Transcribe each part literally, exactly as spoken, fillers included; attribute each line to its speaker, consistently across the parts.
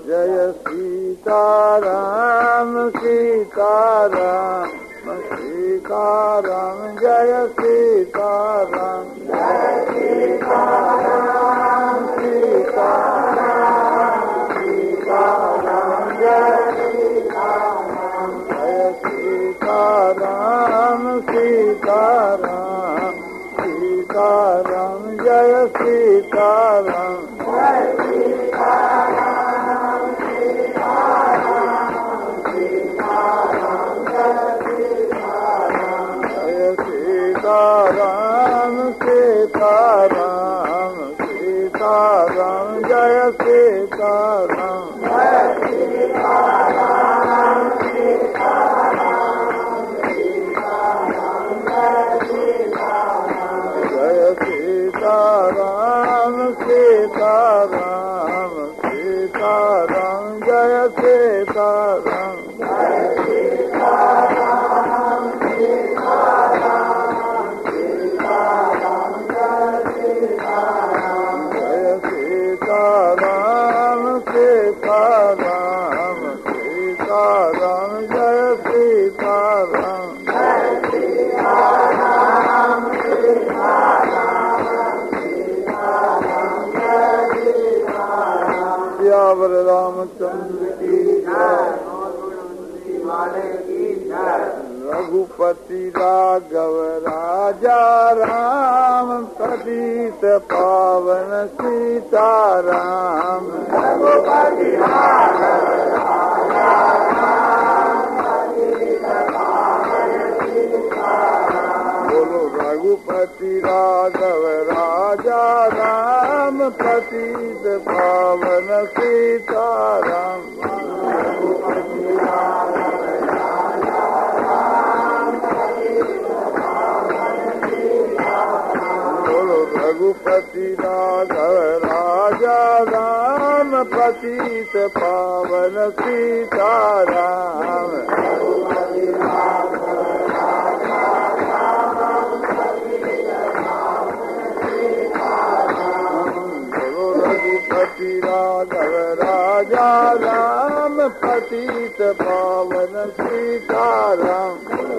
Speaker 1: जय सीताराम सीताराम सीताराम जय सीताराम जय सीताराम सीताराम सीताराम जय सीताराम जय सीताराम सीताराम सीताराम जय सीताराम जय सीताराम सीताराम सीताराम सीताराम जय सीताराम जय सीताराम सीताराम सीताराम सीताराम जय सीताराम जय सीताराम सीताराम सीताराम सीताराम जय सीताराम जय सीताराम सियावर रामचंद्र की जय रघुपति राघव राजा राम पतित पावन सीताराम रघुपति राघव राजा राम पतित पावन सीताराम बोलो रघुपति राघव राजा राम पतित पावन सीताराम रघुपति राघव रघुपति राघव राजा राम पतित पावन सीताराम रघुपति राघव राजा राम पतित पावन सीताराम बोलो रघुपति राघव राजा राम पतित पावन सीताराम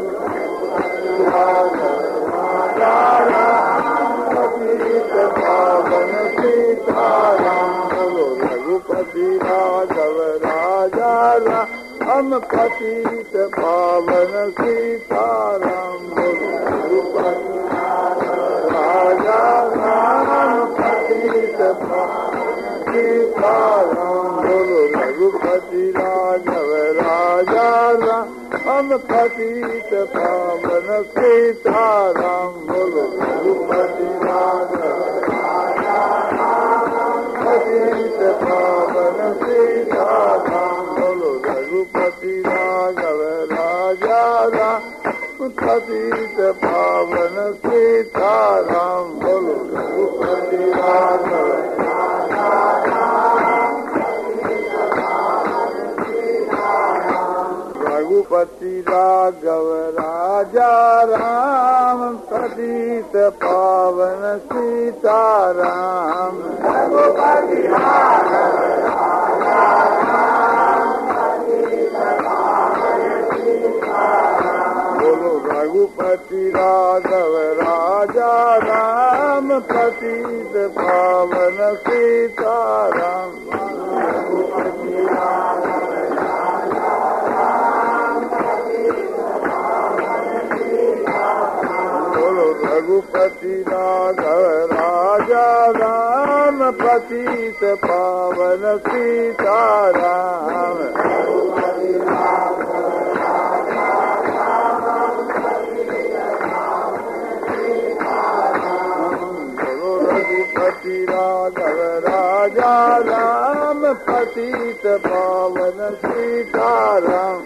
Speaker 1: पावन सीताराम बोलो रघुपति राघव राजा राम पतित पावन सीताराम बोलो रघुपति राजा राम पतित पावन सीताराम बोलो रघुपति राघव राजा राम पतित पावन सीताराम बोलो रघुपति राघव राजा राम पतित पावन सीताराम बोलो रघुपति राघव राजा राम पतित पावन सीताराम बोलो रघुपति राघव राजा राम पतित पावन सीताराम रघुपति राघव राजा राम पतित पावन सीताराम रघुपति राघव राजा राम पतित पावन सीताराम बोलो रघुपति राघव राजा राम पतित पावन सीताराम रघुपति राघव रघुपति राघव राजा राम पतित पावन सीताराम रघुपति राघव राजा राम पतित पावन सीताराम बोलो रघुपति राघव राजा राम पतित पावन सीताराम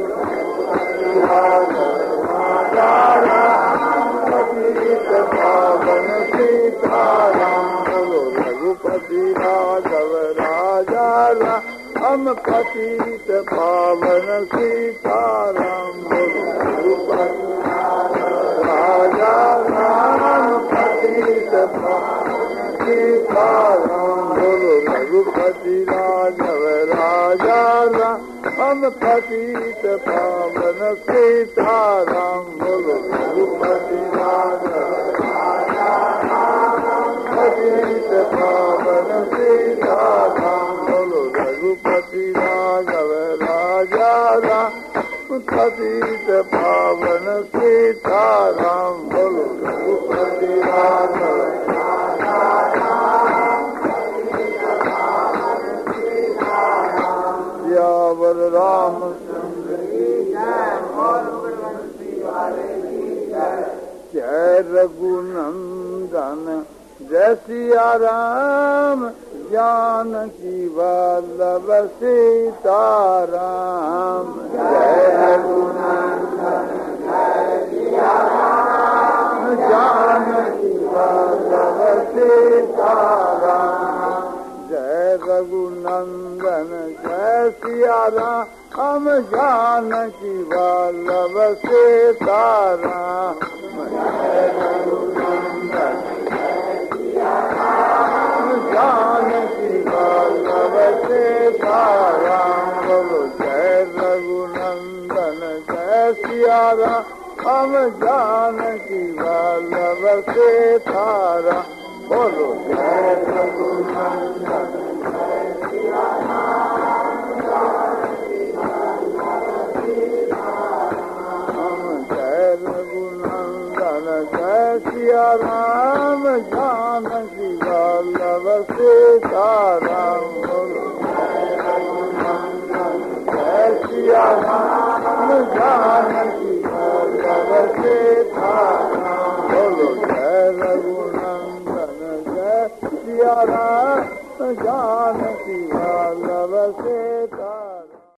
Speaker 1: राजा राम पतित पावन सीताराम बोलो रघुपति राघव राजा राम पतित पावन सीताराम बोलो रघुपति राजा राम पतित पावन सीताराम बोलो रघुपति राघव राजा राम पतित पावन सीताराम बोलो रघुपति राघव पतित पावन सीताराम बोलो रघुपति राघव राजा राम पतित पावन सीताराम बोलो रघुपति राघव सियावर रामचंद्र की जय रघुनंदन जय सिया राम जानकी वल्लभ सीताराम जय रघुनंदन जय सिया राम जानकी वल्लभ सीताराम जय रघुनंदन जय सिया राम जानकी वल्लभ सीताराम जय रघुनंदन जानकी वल्लभ सीताराम बोलो जय रघुनंदन जय सिया राम जानकी वल्लभ सीताराम बोलो जय रघुनंदन जय सिया राम जानकी वल्लभ सीताराम जय रघुनंदन जय सिया राम जानकी वल्लभ सीताराम बोलो जय रघुनंदन जय सिया राम जानकी वल्लभ सीताराम बोलो जय रघुनंदन जय सिया राम जानकी वल्लभ सीताराम।